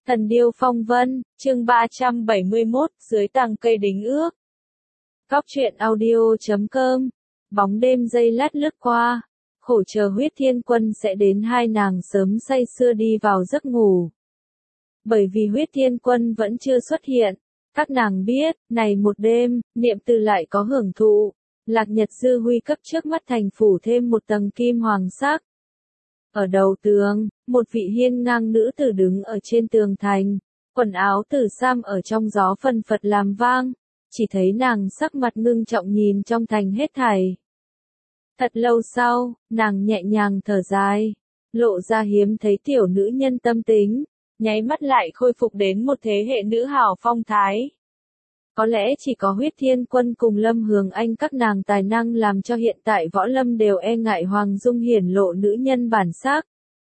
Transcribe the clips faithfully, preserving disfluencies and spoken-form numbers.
Thần điêu phong vân, chương ba trăm bảy mươi mốt, dưới tàng cây đính ước. Góc truyện audio chấm com, bóng đêm giây lát lướt qua, khổ chờ Huyết Thiên Quân sẽ đến, hai nàng sớm say sưa đi vào giấc ngủ. Bởi vì Huyết Thiên Quân vẫn chưa xuất hiện, các nàng biết, này một đêm, Niệm Từ lại có hưởng thụ. Lạc Nhật dư huy cấp trước mắt thành phủ thêm một tầng kim hoàng sắc. Ở đầu tường, một vị hiên ngang nữ tử đứng ở trên tường thành, quần áo tử sam ở trong gió phần phật làm vang, chỉ thấy nàng sắc mặt ngưng trọng nhìn trong thành hết thảy. Thật lâu sau, nàng nhẹ nhàng thở dài, lộ ra hiếm thấy tiểu nữ nhân tâm tính, nháy mắt lại khôi phục đến một thế hệ nữ hào phong thái. Có lẽ chỉ có Huyết Thiên Quân cùng Lâm Hường Anh các nàng tài năng làm cho hiện tại võ lâm đều e ngại Hoàng Dung hiển lộ nữ nhân bản sắc.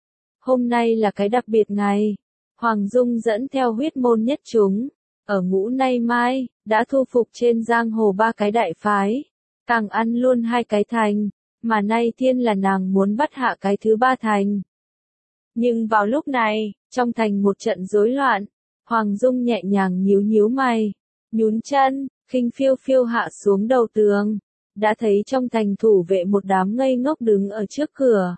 Hôm nay là cái đặc biệt ngày. Hoàng Dung dẫn theo huyết môn nhất chúng, ở ngũ nay mai, đã thu phục trên giang hồ ba cái đại phái, càng ăn luôn hai cái thành, mà nay thiên là nàng muốn bắt hạ cái thứ ba thành. Nhưng vào lúc này, trong thành một trận rối loạn, Hoàng Dung nhẹ nhàng nhíu nhíu mày, nhún chân, khinh phiêu phiêu hạ xuống đầu tường, đã thấy trong thành thủ vệ một đám ngây ngốc đứng ở trước cửa.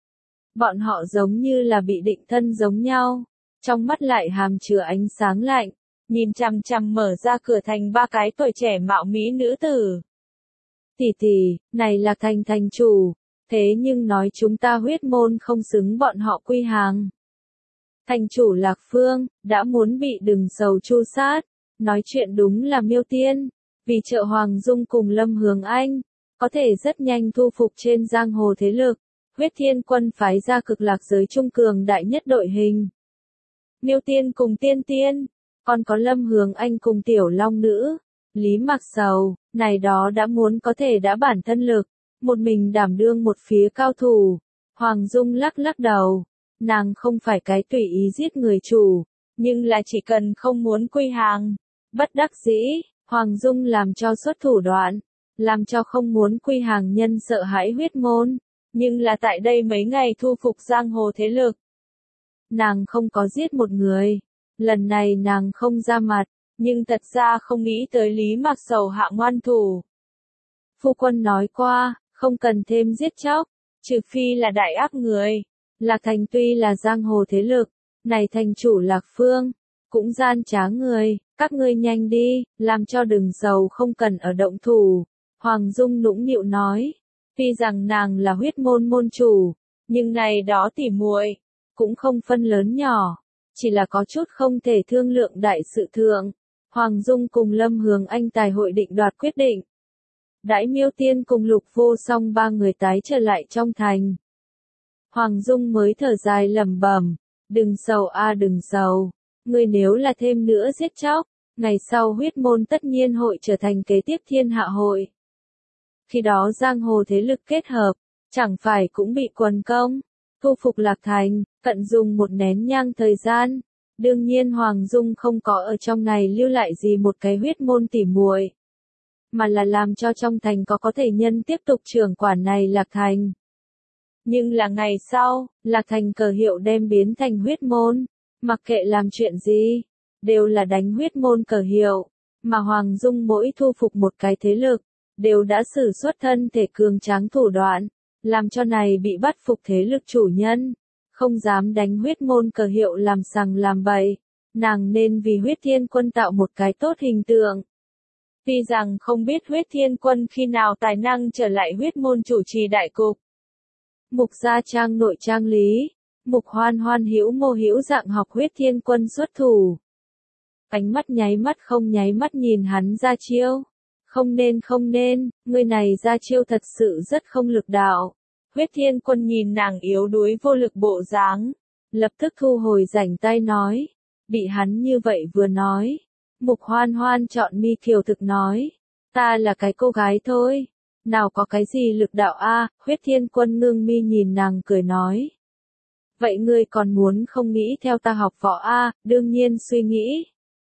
Bọn họ giống như là bị định thân giống nhau, trong mắt lại hàm chứa ánh sáng lạnh, nhìn chằm chằm mở ra cửa thành ba cái tuổi trẻ mạo mỹ nữ tử. Tỷ tỷ, này là thành thành chủ, thế nhưng nói chúng ta huyết môn không xứng bọn họ quy hàng. Thành chủ Lạc Phương, đã muốn bị Đừng Sầu tru sát, nói chuyện đúng là miêu tiên, vì trợ Hoàng Dung cùng Lâm Hường Anh, có thể rất nhanh thu phục trên giang hồ thế lực. Huyết Thiên Quân phái ra cực lạc giới trung cường đại nhất đội hình. Miêu Tiên cùng Tiên Tiên, còn có Lâm Hường Anh cùng Tiểu Long Nữ, Lý Mạc Sầu, này đó đã muốn có thể đã bản thân lực, một mình đảm đương một phía cao thủ. Hoàng Dung lắc lắc đầu, nàng không phải cái tùy ý giết người chủ, nhưng là chỉ cần không muốn quy hàng. Bất đắc dĩ, Hoàng Dung làm cho xuất thủ đoạn, làm cho không muốn quy hàng nhân sợ hãi huyết môn. Nhưng là tại đây mấy ngày thu phục giang hồ thế lực. Nàng không có giết một người. Lần này nàng không ra mặt, nhưng thật ra không nghĩ tới Lý Mạc Sầu hạ ngoan thủ. Phu quân nói qua, không cần thêm giết chóc, trừ phi là đại ác người. Lạc Thành tuy là giang hồ thế lực, này thành chủ Lạc Phương, cũng gian trá người, các ngươi nhanh đi, làm cho Đừng Sầu không cần ở động thủ. Hoàng Dung nũng nịu nói. Tuy rằng nàng là huyết môn môn chủ, nhưng này đó tỉ muội cũng không phân lớn nhỏ, chỉ là có chút không thể thương lượng đại sự thượng. Hoàng Dung cùng Lâm Hường Anh tài hội định đoạt quyết định. Đãi Miêu Tiên cùng Lục Vô Song ba người tái trở lại trong thành. Hoàng Dung mới thở dài lẩm bẩm, Đừng Sầu a à, Đừng Sầu, ngươi nếu là thêm nữa giết chóc, ngày sau huyết môn tất nhiên hội trở thành kế tiếp thiên hạ hội. Khi đó giang hồ thế lực kết hợp, chẳng phải cũng bị quần công, thu phục Lạc Thành, cận dùng một nén nhang thời gian. Đương nhiên Hoàng Dung không có ở trong này lưu lại gì một cái huyết môn tỉ muội, mà là làm cho trong thành có có thể nhân tiếp tục trưởng quản này Lạc Thành. Nhưng là ngày sau, Lạc Thành cờ hiệu đem biến thành huyết môn, mặc kệ làm chuyện gì, đều là đánh huyết môn cờ hiệu, mà Hoàng Dung mỗi thu phục một cái thế lực, đều đã sử xuất thân thể cường tráng thủ đoạn, làm cho này bị bắt phục thế lực chủ nhân, không dám đánh huyết môn cờ hiệu làm sằng làm bậy, nàng nên vì Huyết Thiên Quân tạo một cái tốt hình tượng. Tuy rằng không biết Huyết Thiên Quân khi nào tài năng trở lại huyết môn chủ trì đại cục. Mục gia trang nội trang lý, Mục Hoan Hoan hữu mô hữu dạng học Huyết Thiên Quân xuất thủ. Ánh mắt nháy mắt không nháy mắt nhìn hắn ra chiêu. Không nên không nên, người này ra chiêu thật sự rất không lực đạo. Huyết Thiên Quân nhìn nàng yếu đuối vô lực bộ dáng, lập tức thu hồi rảnh tay nói. Bị hắn như vậy vừa nói. Mục Hoan Hoan chọn mi kiều thực nói. Ta là cái cô gái thôi. Nào có cái gì lực đạo a? À, Huyết Thiên Quân ngưng mi nhìn nàng cười nói. Vậy ngươi còn muốn không nghĩ theo ta học võ a? À, đương nhiên suy nghĩ.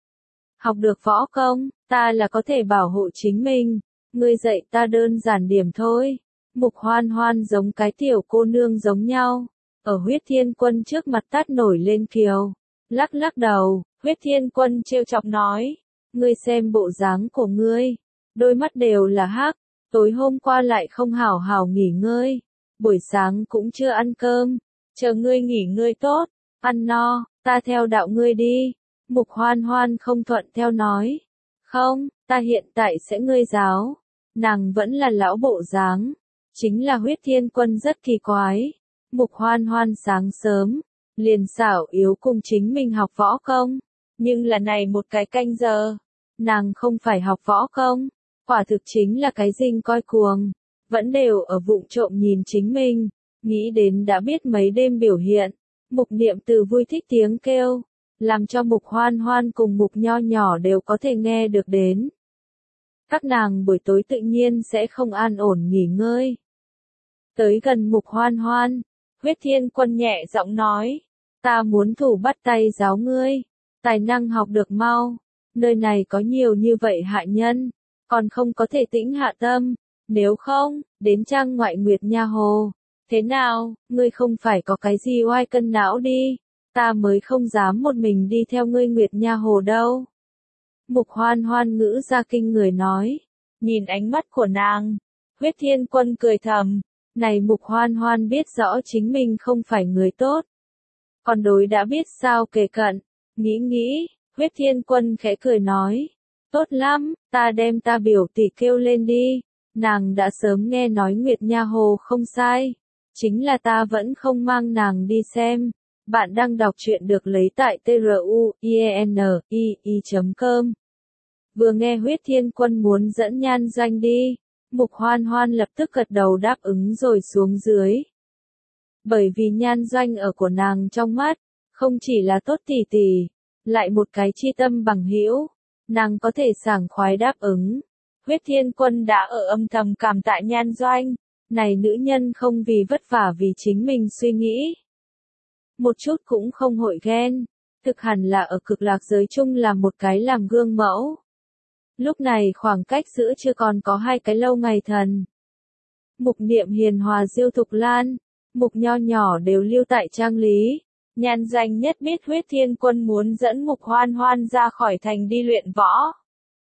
Học được võ công, ta là có thể bảo hộ chính mình, ngươi dạy ta đơn giản điểm thôi. Mục Hoan Hoan giống cái tiểu cô nương giống nhau, ở Huyết Thiên Quân trước mặt tát nổi lên kiều, Lắc lắc đầu, Huyết Thiên Quân trêu chọc nói, ngươi xem bộ dáng của ngươi, đôi mắt đều là hắc, tối hôm qua lại không hảo hảo nghỉ ngơi, buổi sáng cũng chưa ăn cơm, chờ ngươi nghỉ ngơi tốt, ăn no, ta theo đạo ngươi đi. Mục Hoan Hoan không thuận theo nói, không, ta hiện tại sẽ ngươi giáo. Nàng vẫn là lão bộ dáng, chính là Huyết Thiên Quân rất kỳ quái. Mục Hoan Hoan sáng sớm, liền xảo yếu cùng chính mình học võ công, nhưng là này một cái canh giờ, nàng không phải học võ công, quả thực chính là cái dinh coi cuồng, vẫn đều ở vụng trộm nhìn chính mình, nghĩ đến đã biết mấy đêm biểu hiện, Mục Niệm Từ vui thích tiếng kêu, làm cho Mục Hoan Hoan cùng Mục Nho Nhỏ đều có thể nghe được đến. Các nàng buổi tối tự nhiên sẽ không an ổn nghỉ ngơi. Tới gần Mục Hoan Hoan, Huyết Thiên Quân nhẹ giọng nói, ta muốn thủ bắt tay giáo ngươi, tài năng học được mau, nơi này có nhiều như vậy hạ nhân, còn không có thể tĩnh hạ tâm, nếu không, đến trang ngoại Nguyệt Nha Hồ. Thế nào, ngươi không phải có cái gì oai cân não đi, ta mới không dám một mình đi theo ngươi Nguyệt Nha Hồ đâu. Mục Hoan Hoan ngữ ra kinh người nói, nhìn ánh mắt của nàng, Huyết Thiên Quân cười thầm, này Mục Hoan Hoan biết rõ chính mình không phải người tốt. Còn đối đã biết sao kề cận, nghĩ nghĩ, Huyết Thiên Quân khẽ cười nói, tốt lắm, ta đem ta biểu tỷ kêu lên đi, nàng đã sớm nghe nói Nguyệt Nha Hồ không sai, chính là ta vẫn không mang nàng đi xem. Bạn đang đọc truyện được lấy tại truyện chấm com. Vừa nghe Huyết Thiên Quân muốn dẫn Nhan Doanh đi, Mục Hoan Hoan lập tức gật đầu đáp ứng rồi xuống dưới. Bởi vì Nhan Doanh ở của nàng trong mắt, không chỉ là tốt tỷ tỷ, lại một cái chi tâm bằng hữu, nàng có thể sảng khoái đáp ứng. Huyết Thiên Quân đã ở âm thầm cảm tạ Nhan Doanh, này nữ nhân không vì vất vả vì chính mình suy nghĩ. Một chút cũng không hội ghen, thực hẳn là ở cực lạc giới chung là một cái làm gương mẫu. Lúc này khoảng cách giữa chưa còn có hai cái lâu ngày thần. Mục Niệm hiền hòa Diêu Thục Lan, Mục Nho Nhỏ đều lưu tại trang lý. Nhan Doanh nhất biết Huyết Thiên Quân muốn dẫn Mục Hoan Hoan ra khỏi thành đi luyện võ.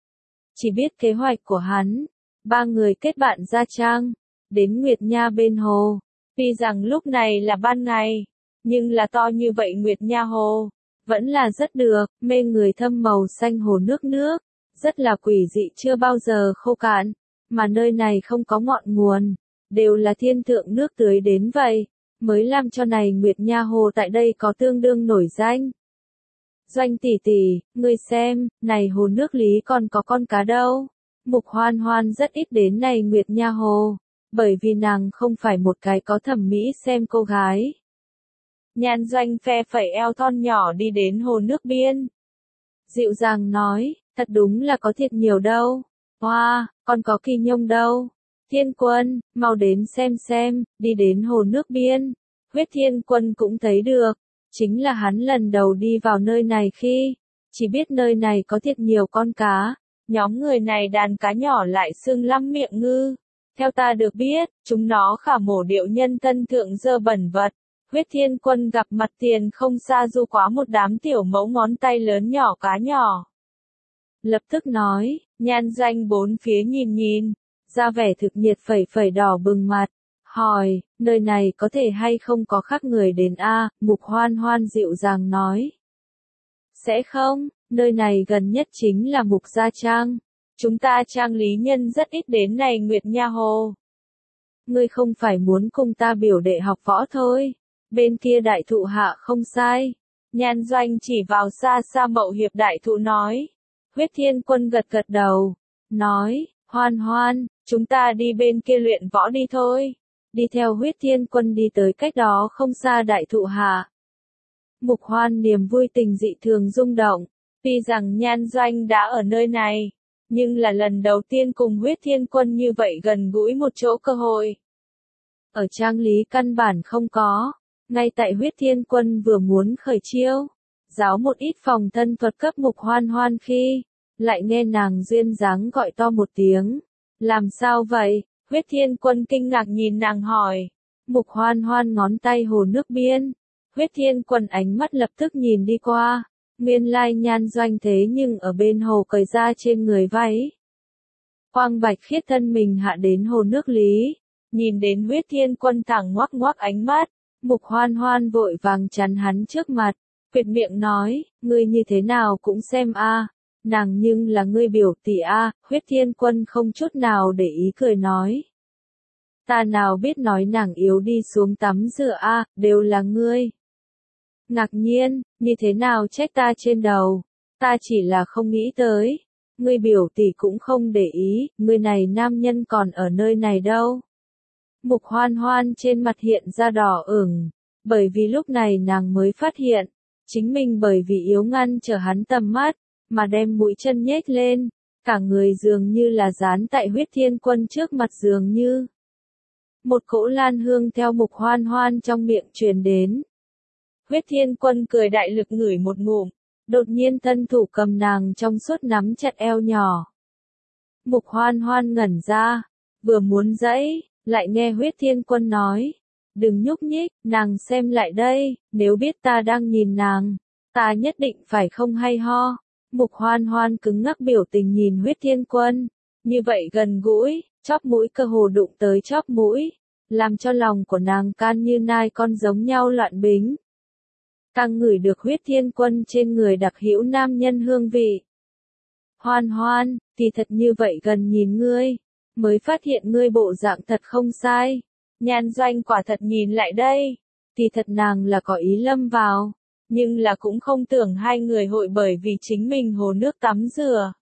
Chỉ biết kế hoạch của hắn, ba người kết bạn ra trang, đến Nguyệt Nha bên hồ. Tuy rằng lúc này là ban ngày, nhưng là to như vậy Nguyệt Nha Hồ, vẫn là rất được, mê người thâm màu xanh hồ nước nước, rất là quỷ dị chưa bao giờ khô cạn, mà nơi này không có ngọn nguồn, đều là thiên thượng nước tưới đến vậy, mới làm cho này Nguyệt Nha Hồ tại đây có tương đương nổi danh. Doanh tỷ tỷ, ngươi xem, này hồ nước lý còn có con cá đâu. Mục Hoan Hoan rất ít đến này Nguyệt Nha Hồ, bởi vì nàng không phải một cái có thẩm mỹ xem cô gái. Nhan Doanh phe phẩy eo thon nhỏ đi đến hồ nước biên. Dịu dàng nói, thật đúng là có thiệt nhiều đâu. Hoa, wow, còn có kỳ nhông đâu. Thiên Quân, mau đến xem xem, đi đến hồ nước biên. Huyết Thiên Quân cũng thấy được, chính là hắn lần đầu đi vào nơi này khi, chỉ biết nơi này có thiệt nhiều con cá. Nhóm người này đàn cá nhỏ lại xương lăm miệng ngư. Theo ta được biết, chúng nó khả mổ điệu nhân thân thượng dơ bẩn vật. Huyết Thiên Quân gặp mặt tiền không xa du quá một đám tiểu mẫu ngón tay lớn nhỏ cá nhỏ. Lập tức nói, Nhan Doanh bốn phía nhìn nhìn, ra vẻ thực nhiệt phẩy phẩy đỏ bừng mặt, hỏi, nơi này có thể hay không có khác người đến a? Mục Hoan Hoan dịu dàng nói. Sẽ không, nơi này gần nhất chính là Mục Gia Trang, chúng ta trang lý nhân rất ít đến này Nguyệt Nha Hồ. Ngươi không phải muốn cùng ta biểu đệ học võ thôi. Bên kia đại thụ hạ không sai. Nhan Doanh chỉ vào xa xa Mậu Hiệp đại thụ nói. Huyết Thiên Quân gật gật đầu. Nói, Hoan Hoan, chúng ta đi bên kia luyện võ đi thôi. Đi theo Huyết Thiên Quân đi tới cách đó không xa đại thụ hạ. Mục Hoan niềm vui tình dị thường rung động. Tuy rằng Nhan Doanh đã ở nơi này, nhưng là lần đầu tiên cùng Huyết Thiên Quân như vậy gần gũi một chỗ cơ hội. Ở trang lý căn bản không có. Ngay tại Huyết Thiên Quân vừa muốn khởi chiêu, giáo một ít phòng thân thuật cấp Mục Hoan Hoan khi, lại nghe nàng duyên dáng gọi to một tiếng. Làm sao vậy? Huyết Thiên Quân kinh ngạc nhìn nàng hỏi. Mục Hoan Hoan ngón tay hồ nước biên, Huyết Thiên Quân ánh mắt lập tức nhìn đi qua, nguyên lai Nhan Doanh thế nhưng ở bên hồ cởi ra trên người váy. Quang bạch khiết thân mình hạ đến hồ nước lý, nhìn đến Huyết Thiên Quân thẳng ngoác ngoác ánh mắt, Mục Hoan Hoan vội vàng chắn hắn trước mặt, quyệt miệng nói, ngươi như thế nào cũng xem a, nàng nhưng là ngươi biểu tỷ a. Huyết Thiên Quân không chút nào để ý cười nói. Ta nào biết nói nàng yếu đi xuống tắm rửa a, đều là ngươi. Ngạc nhiên, như thế nào trách ta trên đầu, ta chỉ là không nghĩ tới. Ngươi biểu tỷ cũng không để ý, ngươi này nam nhân còn ở nơi này đâu. Mục Hoan Hoan trên mặt hiện ra đỏ ửng, bởi vì lúc này nàng mới phát hiện, chính mình bởi vì yếu ngăn trở hắn tầm mắt, mà đem mũi chân nhếch lên, cả người dường như là dán tại Huyết Thiên Quân trước mặt dường như. Một cỗ lan hương theo Mục Hoan Hoan trong miệng truyền đến. Huyết Thiên Quân cười đại lực ngửi một ngụm, đột nhiên thân thủ cầm nàng trong suốt nắm chặt eo nhỏ. Mục Hoan Hoan ngẩn ra, vừa muốn dãy, lại nghe Huyết Thiên Quân nói, đừng nhúc nhích, nàng xem lại đây, nếu biết ta đang nhìn nàng, ta nhất định phải không hay ho. Mục Hoan Hoan cứng ngắc biểu tình nhìn Huyết Thiên Quân, như vậy gần gũi, chóp mũi cơ hồ đụng tới chóp mũi, làm cho lòng của nàng can như nai con giống nhau loạn bính. Càng ngửi được Huyết Thiên Quân trên người đặc hữu nam nhân hương vị. Hoan Hoan, thì thật như vậy gần nhìn ngươi, mới phát hiện ngươi bộ dạng thật không sai. Nhan Doanh quả thật nhìn lại đây, thì thật nàng là có ý lâm vào, nhưng là cũng không tưởng hai người hội bởi vì chính mình hồ nước tắm rửa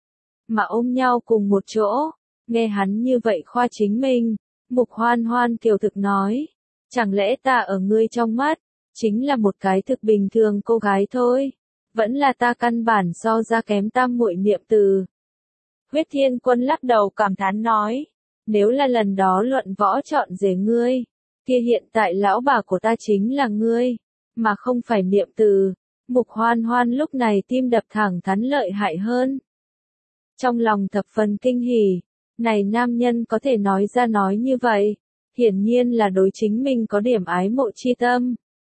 mà ôm nhau cùng một chỗ. Nghe hắn như vậy khoa chính mình, Mục Hoan Hoan kiều thực nói, chẳng lẽ ta ở ngươi trong mắt chính là một cái thực bình thường cô gái thôi, vẫn là ta căn bản so ra kém tam muội niệm từ. Huyết Thiên Quân lắc đầu cảm thán nói, nếu là lần đó luận võ chọn rể ngươi, kia hiện tại lão bà của ta chính là ngươi, mà không phải niệm từ. Mục Hoan Hoan lúc này tim đập thẳng thắn lợi hại hơn. Trong lòng thập phần kinh hỉ, này nam nhân có thể nói ra nói như vậy, hiển nhiên là đối chính mình có điểm ái mộ chi tâm.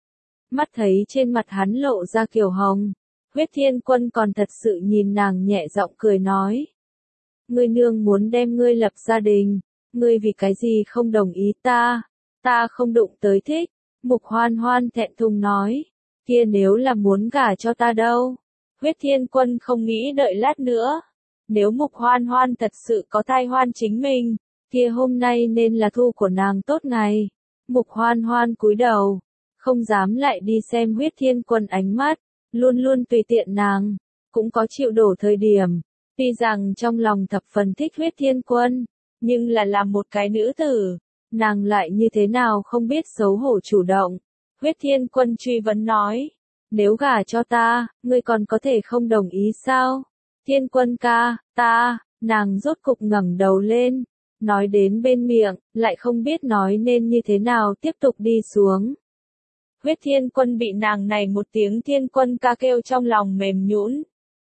Mắt thấy trên mặt hắn lộ ra kiều hồng, Huyết Thiên Quân còn thật sự nhìn nàng nhẹ giọng cười nói. Ngươi nương muốn đem ngươi lập gia đình, ngươi vì cái gì không đồng ý ta, ta không đụng tới thích. Mục Hoan Hoan thẹn thùng nói, kia nếu là muốn gả cho ta đâu. Huyết Thiên Quân không nghĩ đợi lát nữa, nếu Mục Hoan Hoan thật sự có thai hoan chính mình, kia hôm nay nên là thu của nàng tốt ngày. Mục Hoan Hoan cúi đầu, không dám lại đi xem Huyết Thiên Quân ánh mắt, luôn luôn tùy tiện nàng, cũng có chịu đổ thời điểm. Tuy rằng trong lòng thập phần thích Huyết Thiên Quân, nhưng là làm một cái nữ tử, nàng lại như thế nào không biết xấu hổ chủ động. Huyết Thiên Quân truy vấn nói, nếu gả cho ta, ngươi còn có thể không đồng ý sao? Thiên Quân ca, ta, nàng rốt cục ngẩng đầu lên, nói đến bên miệng, lại không biết nói nên như thế nào tiếp tục đi xuống. Huyết Thiên Quân bị nàng này một tiếng Thiên Quân ca kêu trong lòng mềm nhũn.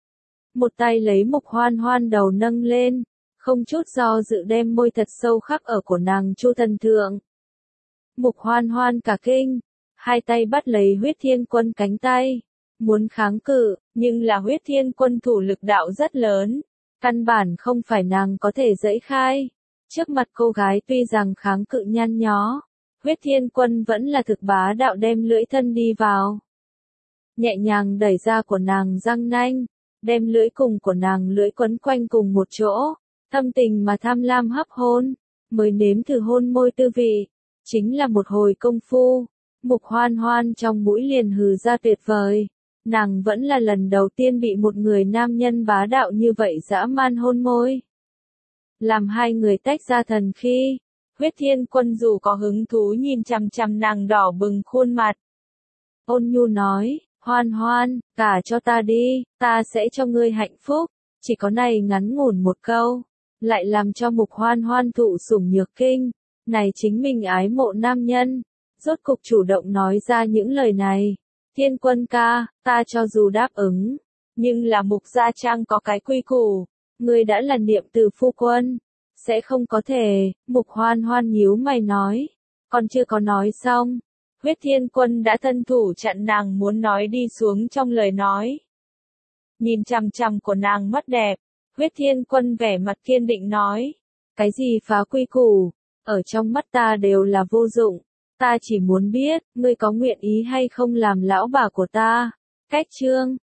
Một tay lấy Mục Hoan Hoan đầu nâng lên, không chút do dự đem môi thật sâu khắc ở của nàng chu thân thượng. Mục Hoan Hoan cả kinh, hai tay bắt lấy Huyết Thiên Quân cánh tay, muốn kháng cự, nhưng là Huyết Thiên Quân thủ lực đạo rất lớn, căn bản không phải nàng có thể dẫy khai. Trước mặt cô gái tuy rằng kháng cự nhăn nhó, Huyết Thiên Quân vẫn là thực bá đạo đem lưỡi thân đi vào. Nhẹ nhàng đẩy ra của nàng răng nanh, đem lưỡi cùng của nàng lưỡi quấn quanh cùng một chỗ, thâm tình mà tham lam hấp hôn, mới nếm thử hôn môi tư vị, chính là một hồi công phu. Mục Hoan Hoan trong mũi liền hừ ra tuyệt vời, nàng vẫn là lần đầu tiên bị một người nam nhân bá đạo như vậy dã man hôn môi. Làm hai người tách ra thần khi, Huyết Thiên Quân dù có hứng thú nhìn chằm chằm nàng đỏ bừng khuôn mặt. Ôn nhu nói, Hoan Hoan, gả cho ta đi, ta sẽ cho ngươi hạnh phúc. Chỉ có này ngắn ngủn một câu, lại làm cho Mục Hoan Hoan thụ sủng nhược kinh. Này chính mình ái mộ nam nhân, rốt cục chủ động nói ra những lời này. Thiên Quân ca, ta cho dù đáp ứng, nhưng là Mục gia trang có cái quy củ, ngươi đã là niệm từ phu quân, sẽ không có thể. Mục Hoan Hoan nhíu mày nói, còn chưa có nói xong, Huyết Thiên Quân đã thân thủ chặn nàng muốn nói đi xuống trong lời nói. Nhìn chằm chằm của nàng mắt đẹp, Huyết Thiên Quân vẻ mặt kiên định nói. Cái gì phá quy củ, ở trong mắt ta đều là vô dụng. Ta chỉ muốn biết, ngươi có nguyện ý hay không làm lão bà của ta. Cách chương